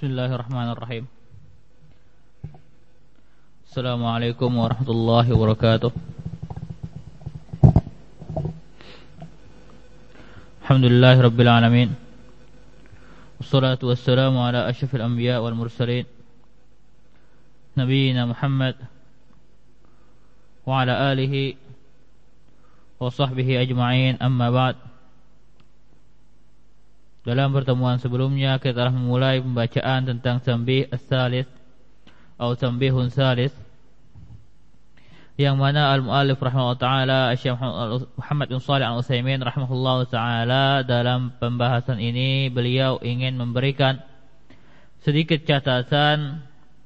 Bismillahirrahmanirrahim. Assalamualaikum warahmatullahi wabarakatuh. Alhamdulillahirabbil alamin. Wassalatu wassalamu ala asyrafil anbiya wal mursalin nabiyina Muhammad wa ala alihi wa sahbihi ajma'in, amma ba'd. Dalam pertemuan sebelumnya kita telah memulai pembacaan tentang tanbih as-salis atau tanbihun salis, yang mana al-muallif rahimahullah taala Syekh Muhammad bin Shalih Al-Utsaimin rahimahullah taala dalam pembahasan ini beliau ingin memberikan sedikit catatan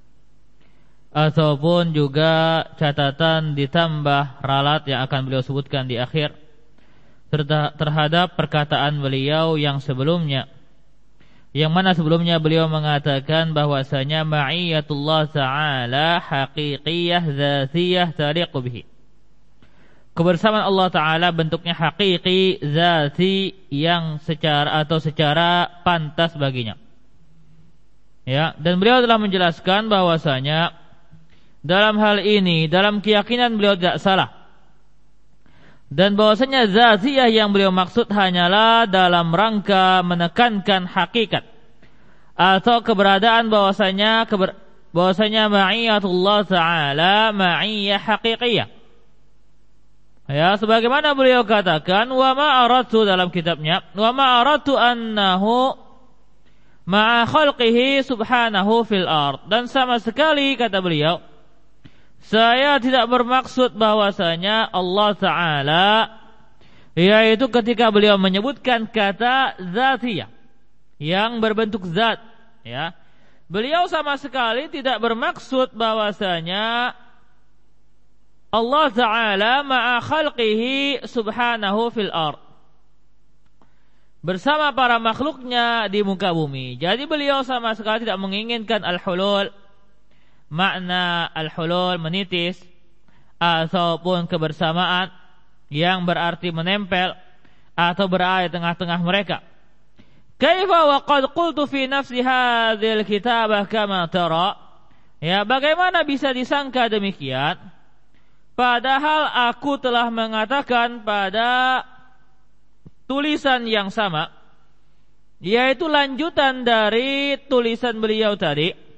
ataupun juga catatan ditambah ralat yang akan beliau sebutkan di akhir terhadap perkataan beliau yang sebelumnya, yang mana sebelumnya beliau mengatakan bahwasanya ma'iyatullah ta'ala haqiqiyah dzatiyah taliqu bihi. Kebersamaan Allah Ta'ala bentuknya hakiki, zati, yang secara pantas baginya. Ya, dan beliau telah menjelaskan bahwasanya dalam hal ini, dalam keyakinan beliau tidak salah. Dan bahwasanya zatiyah yang beliau maksud hanyalah dalam rangka menekankan hakikat atau keberadaan bahwasanya ma'iyatullah ta'ala ma'iyah haqiqiyah. Ya, sebagaimana beliau katakan, wa ma aradtu dalam kitabnya, wa ma aradtu annahu ma'a khalqihi subhanahu fil ard. Dan sama sekali kata beliau, saya tidak bermaksud bahwasanya Allah Ta'ala, yaitu ketika beliau menyebutkan kata zatiyah yang berbentuk zat, ya, beliau sama sekali tidak bermaksud bahwasanya Allah Ta'ala ma'a khalqihi subhanahu fil ard, bersama para makhluknya di muka bumi. Jadi beliau sama sekali tidak menginginkan al-hulul, makna al-hulul menitis, ataupun kebersamaan yang berarti menempel atau berada di tengah-tengah mereka. Kaifa wa qad qultu fi nafsi hadzal kitabah kama tara. Ya, bagaimana bisa disangka demikian padahal aku telah mengatakan pada tulisan yang sama, yaitu lanjutan dari tulisan beliau tadi,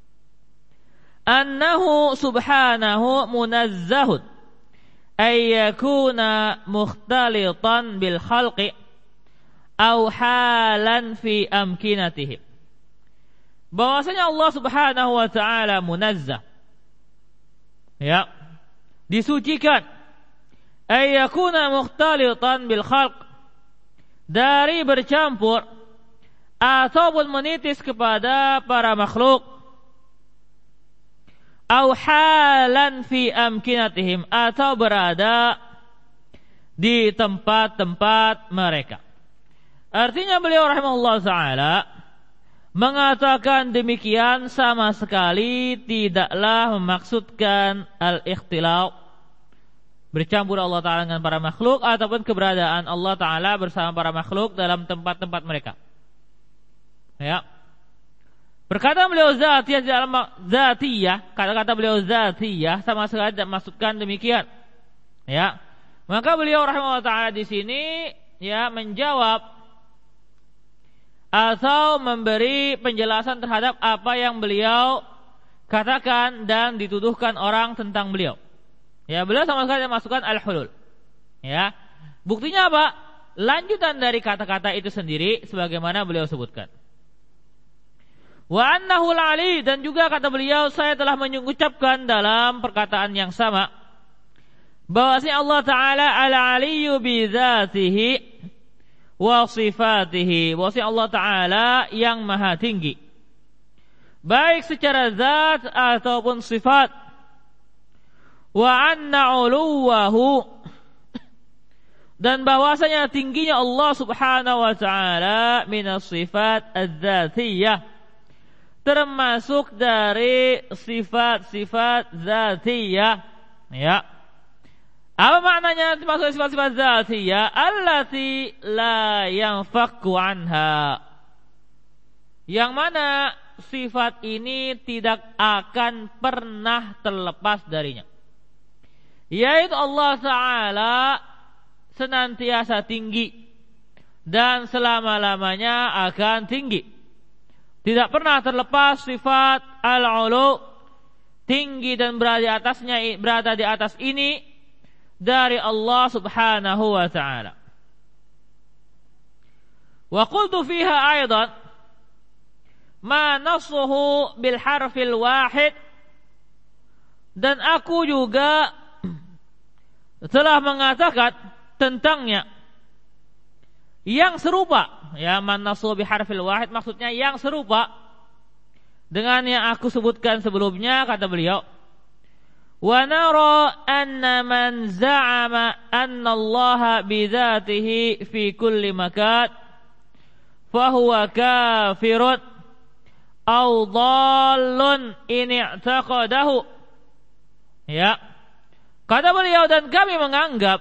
annahu subhanahu munazzahun ay yakuna mukhtalitan bil khalqi aw halan fi amkinatihim. Bahwasanya Allah Subhanahu wa taala munazzah, ya, disucikan, ay yakuna mukhtalitan bil khalq, dari bercampur ataupun menitis kepada para makhluk, au halan fi amkinatihim, atau berada di tempat-tempat mereka. Artinya beliau rahimahullah ta'ala mengatakan demikian sama sekali tidaklah memaksudkan al-ikhtilau, bercampur Allah Ta'ala dengan para makhluk, ataupun keberadaan Allah Ta'ala bersama para makhluk dalam tempat-tempat mereka. Ya, perkataan beliau zatiyah, kata-kata beliau zatiyah sama sekali tidak maksudkan demikian. Ya, maka beliau rahimahullah taala di sini, ya, menjawab atau memberi penjelasan terhadap apa yang beliau katakan dan dituduhkan orang tentang beliau. Ya, beliau sama sekali tidak masukkan al-hulul. Ya, buktinya apa? Lanjutan dari kata-kata itu sendiri sebagaimana beliau sebutkan. Wa annahu al-ali, dan juga kata beliau, saya telah mengucapkan dalam perkataan yang sama bahwasanya Allah Ta'ala al-aliyyu bi dzatihi wa sifatihi, bahwasanya Allah Ta'ala yang maha tinggi baik secara zat ataupun sifat. Wa anna uluwahu, dan bahwasanya tingginya Allah Subhanahu wa Ta'ala minas sifat az-dzatiyah, termasuk dari sifat-sifat zatiyah. Ya, apa maknanya termasuk sifat-sifat zatiyah? Allati la yanfakku anha, yang mana sifat ini tidak akan pernah terlepas darinya, yaitu Allah Ta'ala senantiasa tinggi dan selama-lamanya akan tinggi. Tidak pernah terlepas sifat al-ulu, tinggi dan berada di atas ini dari Allah Subhanahu wa Ta'ala. Wa qultu fiha aidan ma nassuhu bil harfil wahid, dan aku juga telah mengatakan tentangnya yang serupa, ya, man nassuhu bi harfil wahid maksudnya yang serupa dengan yang aku sebutkan sebelumnya. Kata beliau, wa nara anna man za'ama anna Allah bi dzatihi fi kulli makan fahuwa kafirun aw dhallun in i'taqadahu. Ya, kata beliau, dan kami menganggap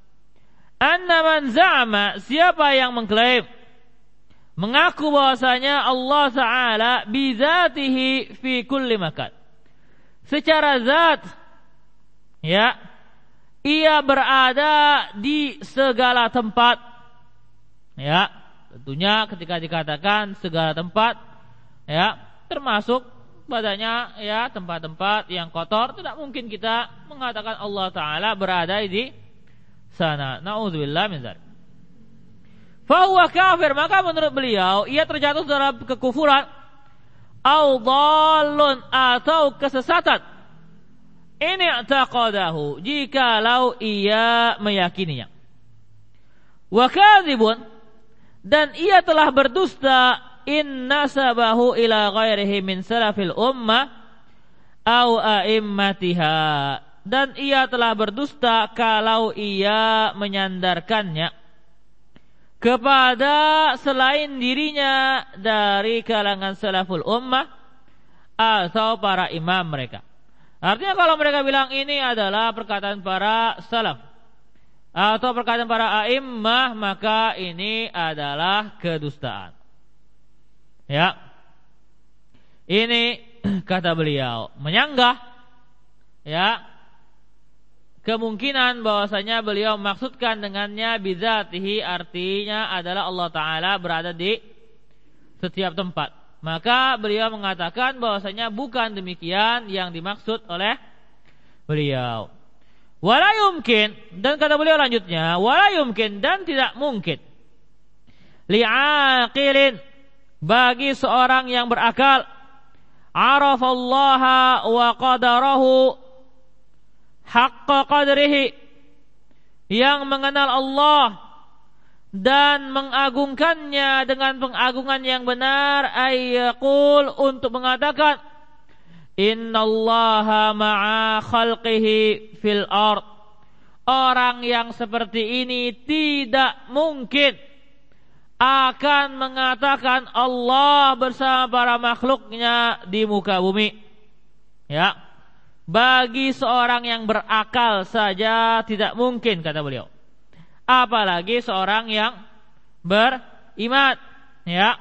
anna man za'ama, siapa yang mengklaim, mengaku bahwasanya Allah Ta'ala bizatihi fi kulli makan, secara zat, ya, ia berada di segala tempat. Ya, tentunya ketika dikatakan segala tempat, ya, termasuk padanya, ya, tempat-tempat yang kotor, tidak mungkin kita mengatakan Allah Ta'ala berada di sana. Na'udzubillah min dzalik. Fahuwa kafir, maka menurut beliau ia terjatuh dalam kekufuran, au dhallun, atau kesesatan, ini i'taqadahu, jikalau ia meyakininya. Wa kadzibun, dan ia telah berdusta, in nasabahu ila ghairihi min salafil ummah au a'immatiha, dan ia telah berdusta kalau ia menyandarkannya kepada selain dirinya dari kalangan salaful ummah atau para imam mereka. Artinya kalau mereka bilang ini adalah perkataan para salaf atau perkataan para a'immah, maka ini adalah kedustaan. Ya, ini kata beliau menyanggah, ya, kemungkinan bahwasanya beliau maksudkan dengannya bidzatihi, artinya adalah Allah Ta'ala berada di setiap tempat. Maka beliau mengatakan bahwasanya bukan demikian yang dimaksud oleh beliau. Wala yumkin, dan kata beliau lanjutnya, wala yumkin, dan tidak mungkin, li'aqilin, bagi seorang yang berakal, arafallaha wa qadarahu haqqa qadrihi, yang mengenal Allah dan mengagungkannya dengan pengagungan yang benar, ayyaqul, untuk mengatakan innallaha ma'a khalqihi fil ard. Orang yang seperti ini tidak mungkin akan mengatakan Allah bersama para makhluknya di muka bumi. Ya, bagi seorang yang berakal saja tidak mungkin, kata beliau, apalagi seorang yang beriman. Ya,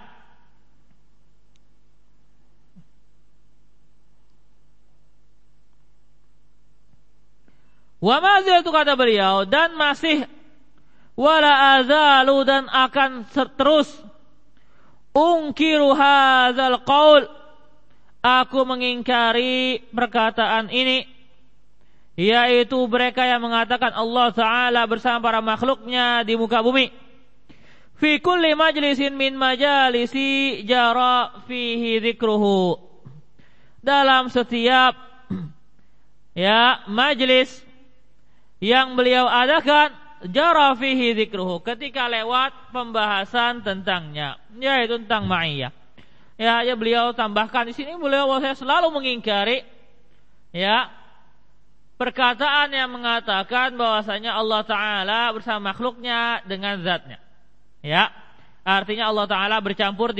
wa mazil, itu kata beliau, dan masih, wala azalu, dan akan terus, ungkiru hadzal qaul, aku mengingkari perkataan ini, yaitu mereka yang mengatakan Allah Ta'ala bersama para makhluknya di muka bumi, fi kulli majlisin min majalisi jara fihi dzikruhu, dalam setiap, ya, majlis yang beliau adakan, jara fihi dzikruhu, ketika lewat pembahasan tentangnya, yaitu tentang ma'iyah. Ya, beliau tambahkan di sini, beliau saya selalu mengingkari, ya, perkataan yang mengatakan bahwasanya Allah Ta'ala bersama makhluknya dengan zatnya. Ya, artinya Allah Ta'ala bercampur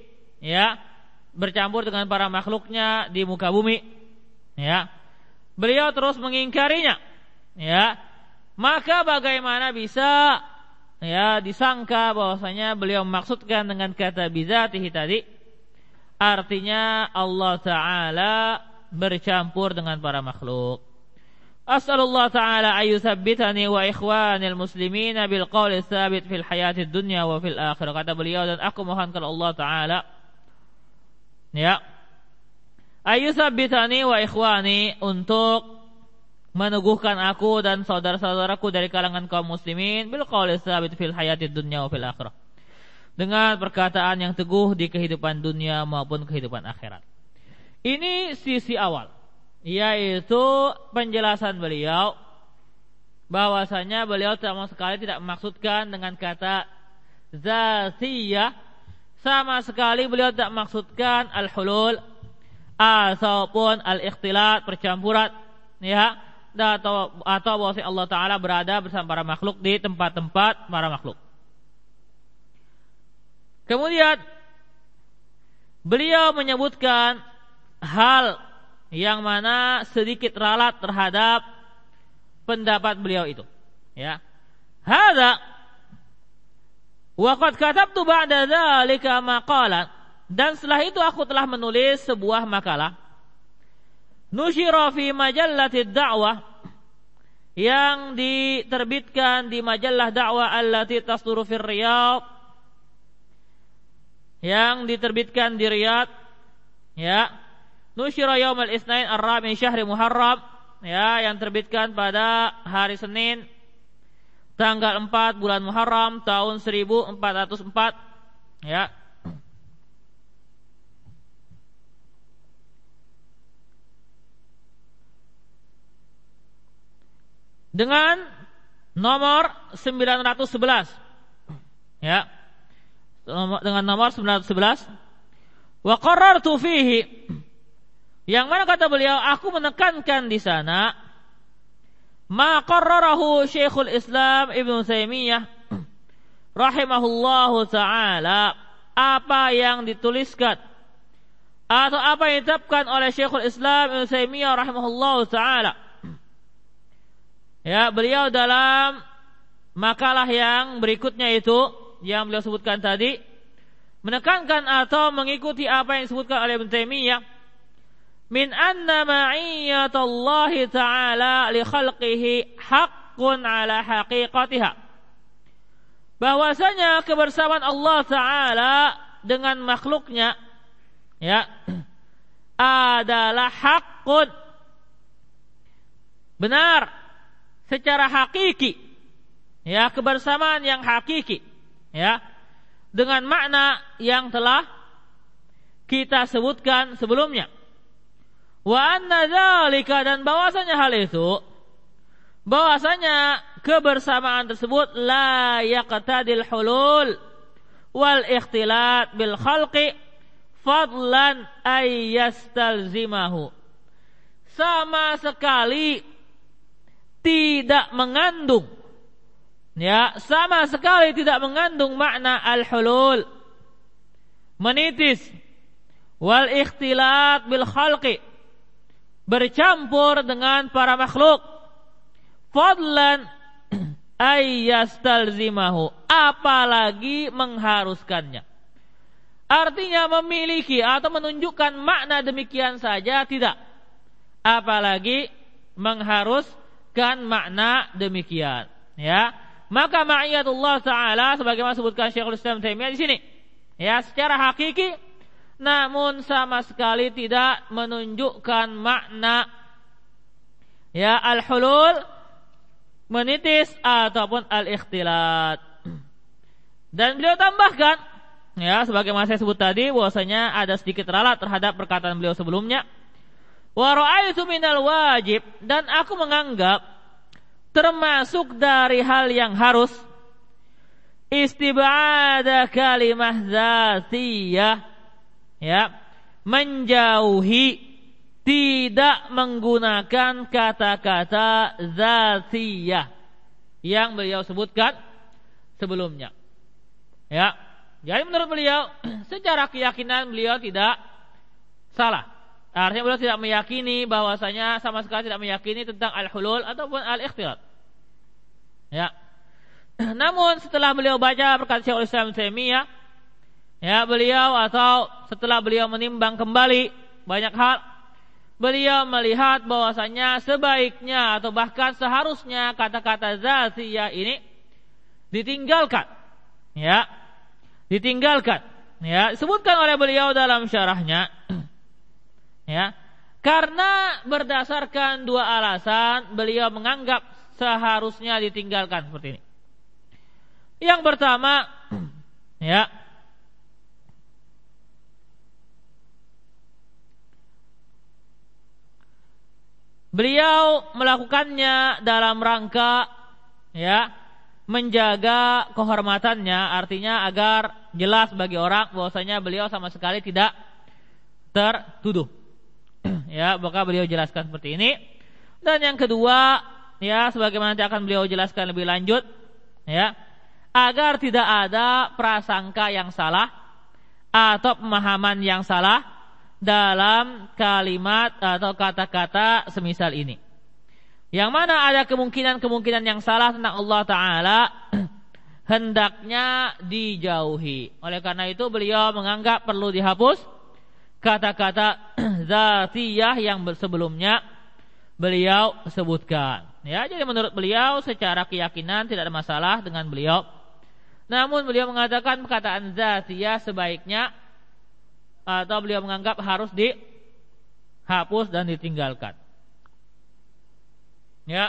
dengan para makhluknya di muka bumi. Ya, beliau terus mengingkarinya. Ya, maka bagaimana bisa, ya, disangka bahwasanya beliau memaksudkan dengan kata bizatihi tadi Artinya Allah Ta'ala bercampur dengan para makhluk. As'alullah Ta'ala ayyuthabbitani wa ikhwanil muslimina bil qawli tsabit fil hayatid dunya wa fil akhirah. Kata beliau, dan aku mohon kepada Allah Ta'ala, ya, ayyuthabbitani wa ikhwani, untuk meneguhkan aku dan saudara-saudaraku dari kalangan kaum muslimin bil qawli tsabit fil hayatid dunya wa fil akhirah, dengan perkataan yang teguh di kehidupan dunia maupun kehidupan akhirat. Ini sisi awal, yaitu penjelasan beliau bahwasanya beliau sama sekali tidak memaksudkan dengan kata zatiyah, sama sekali beliau tidak maksudkan al-hulul ataupun al-ikhtilat, percampuran, ya, atau bahwasanya Allah Ta'ala berada bersama para makhluk di tempat-tempat para makhluk. Kemudian beliau menyebutkan hal yang mana sedikit ralat terhadap pendapat beliau itu, ya. Hadza wa qad katabtu ba'da dzalika maqalan, dan setelah itu aku telah menulis sebuah makalah nusyira fi majallatid da'wah, yang diterbitkan di majalah dakwah allati tasduru fir Riyadh, yang diterbitkan di Riyadh, ya. Nusyira yaumal isnain ar-rabi syahri Muharram, ya, yang terbitkan pada hari Senin tanggal 4 bulan Muharram tahun 1404, ya. Dengan nomor 911, ya, dengan nomor 911. Wa qarrartu fihi, yang mana kata beliau, aku menekankan di sana ma qarrarahu Syekhul Islam Ibnu Taimiyah rahimahullahu taala, apa yang dituliskan atau apa yang ditetapkan oleh Syekhul Islam Ibnu Taimiyah rahimahullahu taala, ya, beliau dalam makalah yang berikutnya itu yang beliau sebutkan tadi, menekankan atau mengikuti apa yang disebutkan oleh Ibnu Taimiyah min anna ma'iyyatallahi ta'ala li khalqihi haqqun ala haqiqatiha, bahwasanya kebersamaan Allah Ta'ala dengan makhluknya, ya, adalah haqqun, benar secara hakiki, ya, kebersamaan yang hakiki, ya, dengan makna yang telah kita sebutkan sebelumnya. Wa anna dzalika, dan bahwasanya hal itu, bahwasanya kebersamaan tersebut la yaqtadil hulul wal ikhtilat bil khalqi fadlan ay yastalzimahu, sama sekali tidak mengandung, ya, sama sekali tidak mengandung makna al-hulul, menitis, wal ikhtilat bil khalqi, bercampur dengan para makhluk, fadlan ayyastalzimahu, apalagi mengharuskannya. Artinya memiliki atau menunjukkan makna demikian saja tidak, apalagi mengharuskan makna demikian, ya. Maka ma'iyatullah Ta'ala sebagaimana sebutkan Syekhul Islam Taimiyah di sini, ya, secara hakiki, namun sama sekali tidak menunjukkan makna, ya, al-hulul, menitis ataupun al-ikhtilat. Dan beliau tambahkan, ya, sebagaimana saya sebut tadi, bahwasanya ada sedikit ralat terhadap perkataan beliau sebelumnya. Wa ra'aitu minal wajib, dan aku menganggap termasuk dari hal yang harus istib'ada kalimah dzatiyah, ya, menjauhi, tidak menggunakan kata-kata zatiyah yang beliau sebutkan sebelumnya, ya. Jadi menurut beliau, secara keyakinan beliau tidak salah. Artinya beliau tidak meyakini bahwasanya, sama sekali tidak meyakini tentang al-hulul ataupun al-ikhtilat, ya. Namun setelah beliau baca perkataan Syekhul Islam Taimiyah, Ya, beliau atau setelah beliau menimbang kembali banyak hal, beliau melihat bahwasanya sebaiknya atau bahkan seharusnya kata-kata zatiyah ini ditinggalkan. Ya, ditinggalkan. Ya, disebutkan oleh beliau dalam syarahnya. Ya, karena berdasarkan dua alasan beliau menganggap seharusnya ditinggalkan seperti ini. Yang pertama, ya, beliau melakukannya dalam rangka, ya, menjaga kehormatannya, artinya agar jelas bagi orang bahwasanya beliau sama sekali tidak tertuduh. Ya, maka beliau jelaskan seperti ini. Dan yang kedua, ya, sebagaimana nanti akan beliau jelaskan lebih lanjut, ya, agar tidak ada prasangka yang salah atau pemahaman yang salah dalam kalimat atau kata-kata semisal ini. Yang mana ada kemungkinan-kemungkinan yang salah tentang Allah Ta'ala hendaknya dijauhi. Oleh karena itu beliau menganggap perlu dihapus kata-kata zatiyah yang sebelumnya beliau sebutkan. Ya, jadi menurut beliau secara keyakinan tidak ada masalah dengan beliau. Namun beliau mengatakan perkataan zatiyah sebaiknya atau beliau menganggap harus dihapus dan ditinggalkan. Ya.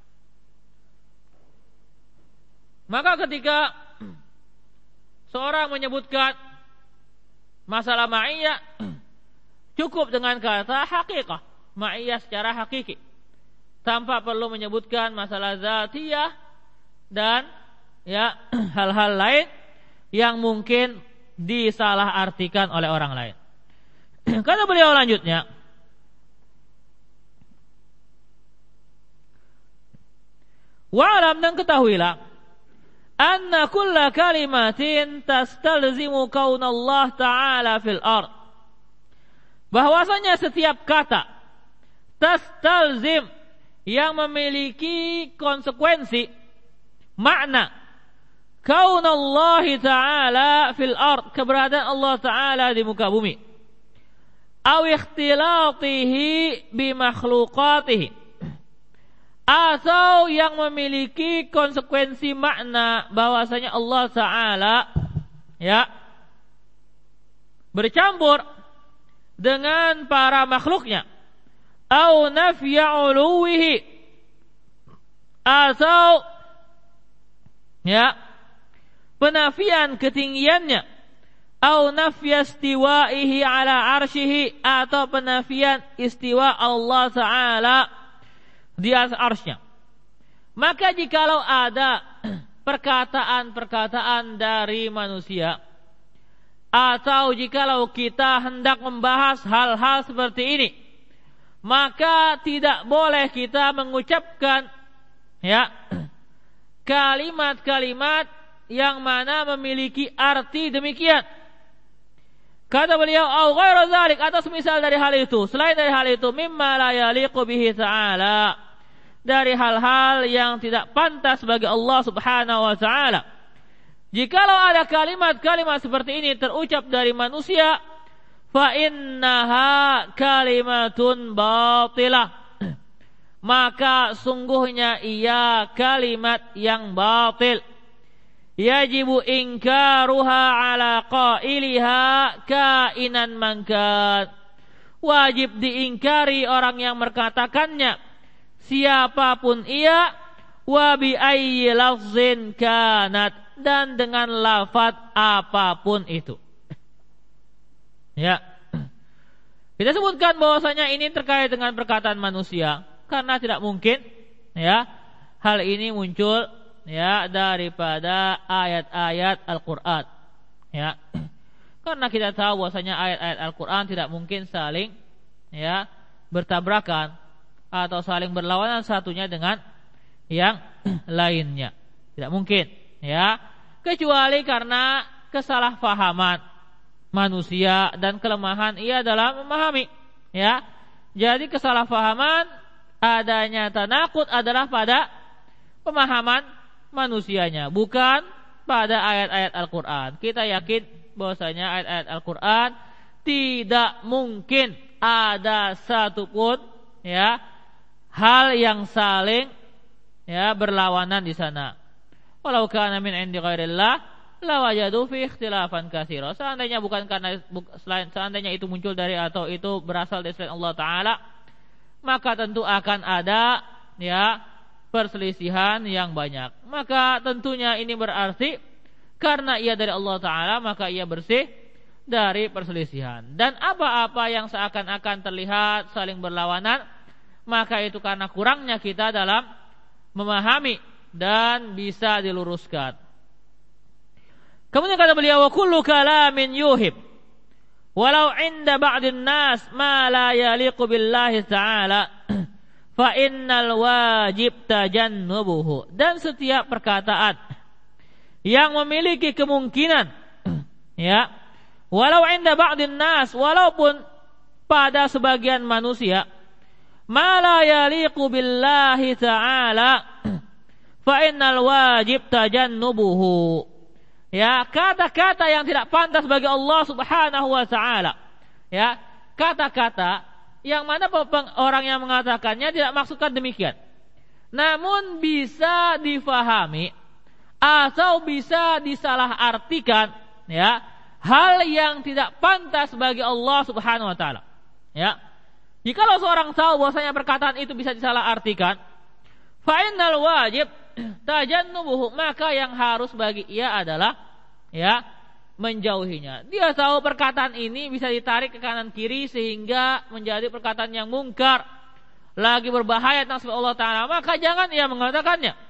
Maka ketika seorang menyebutkan masalah ma'iyah, cukup dengan kata hakikah, ma'iyah secara hakiki, tanpa perlu menyebutkan masalah zatiyah dan, ya, hal-hal lain yang mungkin disalahartikan oleh orang lain. Kata beliau lanjutnya, wa'alam, dan ketahuilah, anna kulla kalimatin tastalzimu kaunallah ta'ala fil ard, bahwasanya setiap kata tastalzim yang memiliki konsekuensi makna kaunallah ta'ala fil ard, keberadaan Allah Ta'ala di muka bumi, aw ikhtilatihi bi makhluqatihi, atau yang memiliki konsekuensi makna bahwasanya Allah Ta'ala, ya, bercampur dengan para makhluknya, au nafya uluwihi, atau, ya, penafian ketinggiannya, au nafya istiwaihi ala arsyihi, atau penafian istiwa Allah Ta'ala di atas arsy-Nya. Maka jikalau ada perkataan-perkataan dari manusia, atau jikalau kita hendak membahas hal-hal seperti ini, maka tidak boleh kita mengucapkan, ya, kalimat-kalimat yang mana memiliki arti demikian. Kata beliau, au ghairu dzalik, atau semisal dari hal itu, selain dari hal itu, mimma la yaliqu bihi ta'ala, dari hal-hal yang tidak pantas bagi Allah Subhanahu wa ta'ala. Jikalau ada kalimat-kalimat seperti ini terucap dari manusia, fa innaha kalimatun batilah, maka sungguhnya ia kalimat yang batil. Yajibu inkaruha ala qailiha kainan mankan, wajib diingkari orang yang berkatakannya, siapapun ia, wa bi ayyi lafzin kanat, dan dengan lafaz apapun itu. Ya, kita sebutkan bahwasanya ini terkait dengan perkataan manusia, karena tidak mungkin, ya, hal ini muncul, ya, daripada ayat-ayat Al-Quran, ya, karena kita tahu bahwasanya ayat-ayat Al-Quran tidak mungkin saling, ya, bertabrakan atau saling berlawanan satunya dengan yang lainnya, tidak mungkin, ya, kecuali karena kesalahpahaman manusia dan kelemahan ia dalam memahami, ya. Jadi kesalahpahaman adanya tanaqud adalah pada pemahaman manusianya, bukan pada ayat-ayat Al-Quran. Kita yakin bahwasanya ayat-ayat Al-Qur'an tidak mungkin ada satupun ya hal yang saling ya berlawanan di sana. Walau kana min indi ghairillah lawajadu fi ikhtilafan katsira. Seandainya seandainya itu muncul dari atau itu berasal dari selain Allah Taala, maka tentu akan ada ya perselisihan yang banyak. Maka tentunya ini berarti karena ia dari Allah Ta'ala maka ia bersih dari perselisihan. Dan apa-apa yang seakan-akan terlihat saling berlawanan, maka itu karena kurangnya kita dalam memahami dan bisa diluruskan. Kemudian kata beliau, wa kullu kalamin yuhib walau inda ba'din nas ma la yaliqu billahi ta'ala fa innal wajib tajannubuhu. Dan setiap perkataan yang memiliki kemungkinan ya, walau inda ba'din nas, walaupun pada sebagian manusia, ma la yaliqu billahi ta'ala fa innal wajib tajannubuhu. Ya, kata-kata yang tidak pantas bagi Allah Subhanahu wa taala. Ya, kata-kata yang mana orang yang mengatakannya tidak maksudkan demikian. Namun bisa difahami atau bisa disalahartikan ya, hal yang tidak pantas bagi Allah Subhanahu wa taala. Ya. Jikalau seorang tahu bahwasanya perkataan itu bisa disalahartikan, fa innal wajib tajannubuhu, maka yang harus bagi ia adalah ya menjauhinya. Dia tahu perkataan ini bisa ditarik ke kanan kiri sehingga menjadi perkataan yang mungkar, lagi berbahaya tentang sifat Allah Ta'ala, maka jangan ia mengatakannya.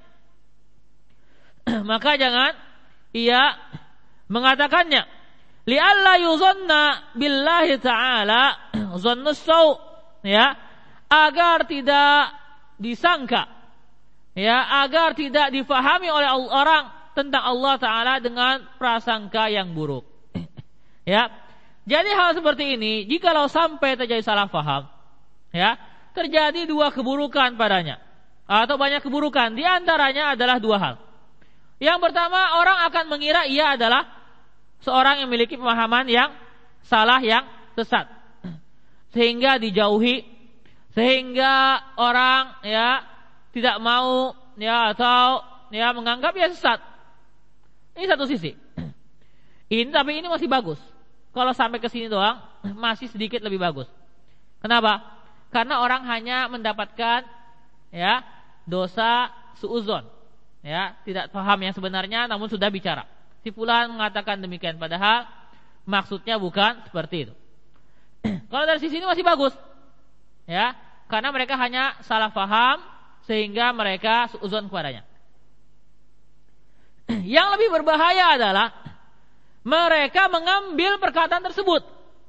Maka jangan ia mengatakannya. Li'alla yuzanna billahi ta'ala zannus sau, ya, agar tidak disangka, ya, agar tidak difahami oleh orang tentang Allah Ta'ala dengan prasangka yang buruk. Ya, jadi hal seperti ini jikalau sampai terjadi salah faham, ya, terjadi dua keburukan padanya atau banyak keburukan. Di antaranya adalah dua hal. Yang pertama, orang akan mengira ia adalah seorang yang memiliki pemahaman yang salah, yang sesat, sehingga dijauhi, sehingga orang ya tidak mau ya atau ya menganggap ia sesat. Ini satu sisi. Tapi ini masih bagus. Kalau sampai ke sini doang masih sedikit lebih bagus. Kenapa? Karena orang hanya mendapatkan ya dosa suudzon. Ya, tidak paham yang sebenarnya namun sudah bicara. Si fulan mengatakan demikian padahal maksudnya bukan seperti itu. Kalau dari sisi ini masih bagus. Ya, karena mereka hanya salah paham sehingga mereka suudzon kepadanya. Yang lebih berbahaya adalah mereka mengambil perkataan tersebut,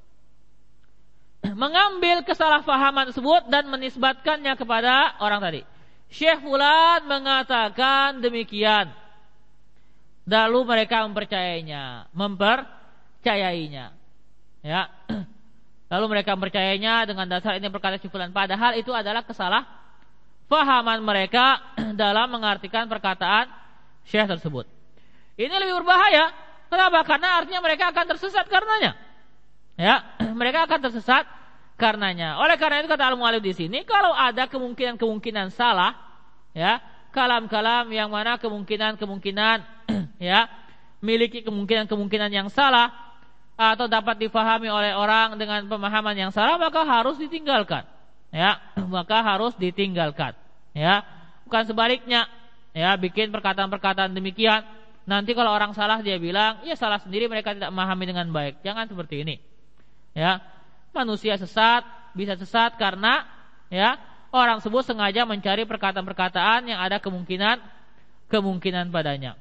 mengambil kesalahpahaman tersebut dan menisbatkannya kepada orang tadi. Syekh fulan mengatakan demikian, lalu mereka mempercayainya, ya. Lalu mereka mempercayainya dengan dasar ini perkataan Syekh fulan, padahal itu adalah kesalahpahaman mereka dalam mengartikan perkataan Syekh tersebut. Ini lebih berbahaya. Kenapa? Karena artinya mereka akan tersesat karenanya. Ya, mereka akan tersesat karenanya. Oleh karena itu kata al-mu'allif di sini, kalau ada kemungkinan salah, ya, kalam-kalam yang mana kemungkinan ya, miliki kemungkinan yang salah atau dapat difahami oleh orang dengan pemahaman yang salah, maka harus ditinggalkan. Ya, maka harus ditinggalkan. Ya, bukan sebaliknya. Ya, bikin perkataan-perkataan demikian. Nanti kalau orang salah dia bilang, ya salah sendiri, mereka tidak memahami dengan baik. Jangan seperti ini. Ya, manusia bisa sesat karena ya orang tersebut sengaja mencari perkataan-perkataan yang ada kemungkinan padanya.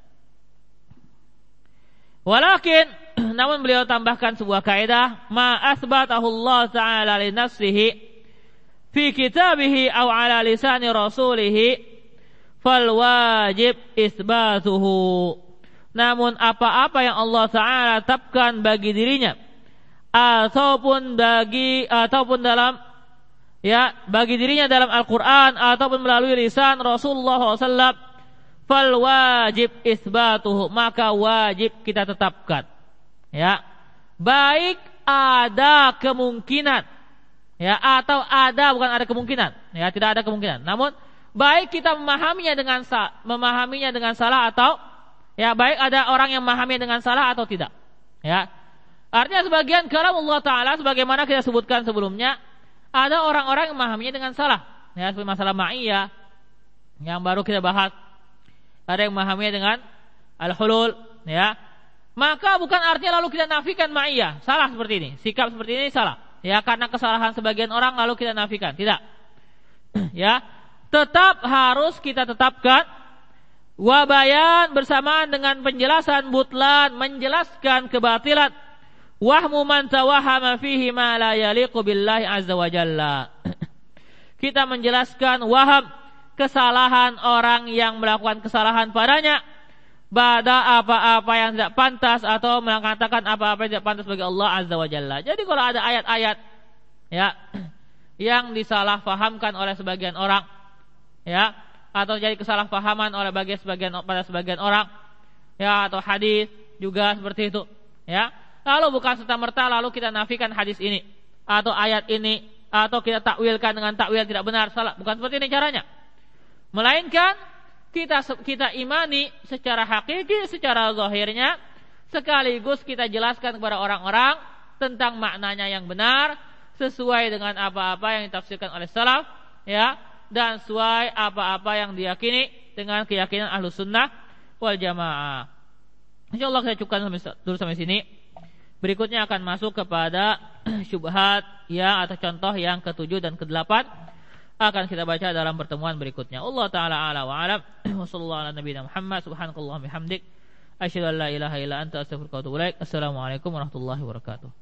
Walakin, namun beliau tambahkan sebuah kaidah, ma asbatahu Allah Ta'ala li nafsihi fi kitabihi aw ala lisani rasulihi fal wajib isbatuhu. Namun apa-apa yang Allah Ta'ala tetapkan bagi dirinya ataupun bagi dirinya dalam Al-Quran ataupun melalui lisan Rasulullah SAW, fal wajib isbatuhu, maka wajib kita tetapkan. Ya, baik ada kemungkinan, ya, atau ada, bukan ada kemungkinan, ya, tidak ada kemungkinan. Namun baik kita memahaminya dengan salah atau, ya, baik ada orang yang memahaminya dengan salah atau tidak, ya. Artinya sebagian kalam Allah Ta'ala sebagaimana kita sebutkan sebelumnya, ada orang-orang yang memahaminya dengan salah, ya, seperti masalah ma'iyah yang baru kita bahas. Ada yang memahaminya dengan al-hulul, ya. Maka bukan artinya lalu kita nafikan ma'iyah. Salah seperti ini, sikap seperti ini salah, ya, karena kesalahan sebagian orang lalu kita nafikan. Tidak. Ya, tetap harus kita tetapkan wabayan bersamaan dengan penjelasan butlan, menjelaskan kebatilan. Wahmu man tawahama fihi ma la yaliqu billahi azza wa jalla. Kita menjelaskan waham, kesalahan orang yang melakukan kesalahan padanya pada apa-apa yang tidak pantas atau mengatakan apa-apa yang tidak pantas bagi Allah azza wa jalla. Jadi kalau ada ayat-ayat, ya, yang disalahfahamkan oleh sebagian orang, ya, atau jadi kesalahpahaman oleh pada sebagian orang, ya, atau hadis juga seperti itu, ya. Lalu bukan serta-merta lalu kita nafikan hadis ini atau ayat ini, atau kita takwilkan dengan takwil tidak benar, salah. Bukan seperti ini caranya. Melainkan kita imani secara hakiki, secara zahirnya, sekaligus kita jelaskan kepada orang-orang tentang maknanya yang benar sesuai dengan apa-apa yang ditafsirkan oleh salaf, ya, dan sesuai apa-apa yang diyakini dengan keyakinan Ahlus Sunnah wal Jamaah. Insyaallah saya cukupkan dulu sampai sini. Berikutnya akan masuk kepada syubhat, ya, atau contoh yang ke-7 dan ke-8 akan kita baca dalam pertemuan berikutnya. Allah Ta'ala a'la wa a'lam. Wa sallallahu ala nabiyina Muhammad subhanakallahumma bihamdik asyhadu an la ilaha illa anta astaghfiruka wa atubu ilaik. Assalamualaikum warahmatullahi wabarakatuh.